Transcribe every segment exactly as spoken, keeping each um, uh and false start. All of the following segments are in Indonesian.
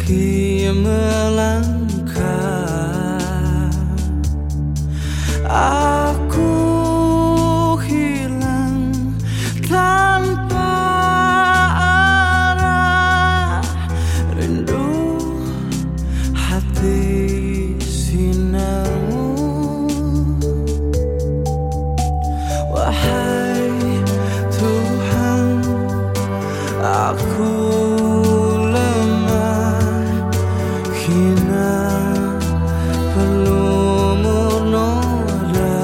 meski melangkah, aku hilang tanpa arah. Rindu hati sinarmu, wahai Tuhan, aku lemah hina, perlu noda.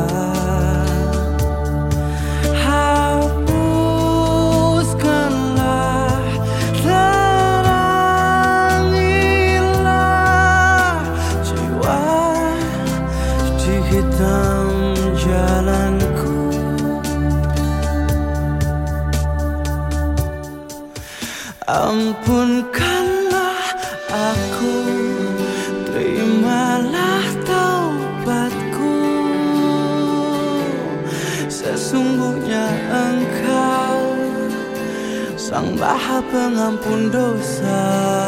Hapuskanlah, terangilah jiwa di hitam jalanku. Ampunkanlah aku, terimalah taubatku. Sesungguhnya Engkau Sang Maha Pengampun dosa.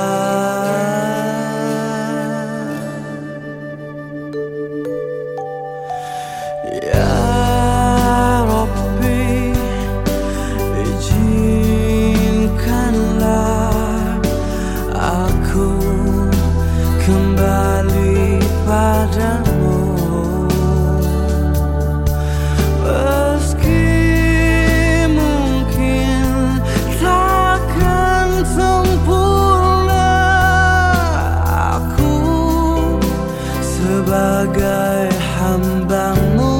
Ya Rabbi, izinkanlah aku kembali padamu, meski mungkin takkan sempurna. Aku sebagai hamba-Mu,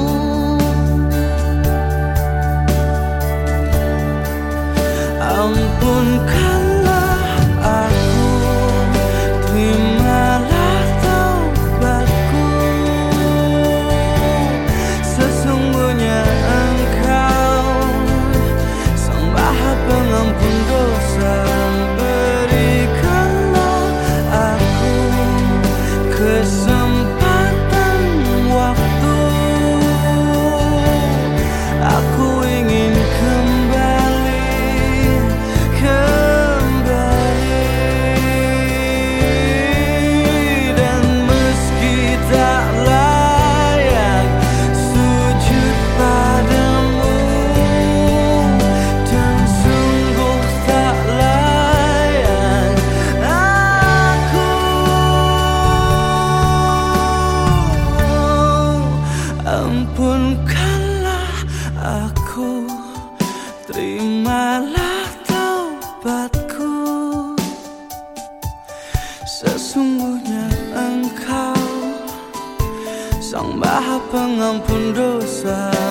ampunkanlah aku, terimalah taubatku. Sesungguhnya Engkau Sang Maha Pengampun dosa. Berikanlah aku kesempatan waktu, aku ingin kembali, kembali. Dan meski tak layak sujud padamu, dan sungguh tak layak aku, ampunkanlah aku, terimalah taubatku. Sesungguhnya Engkau Sang Maha Pengampun dosa.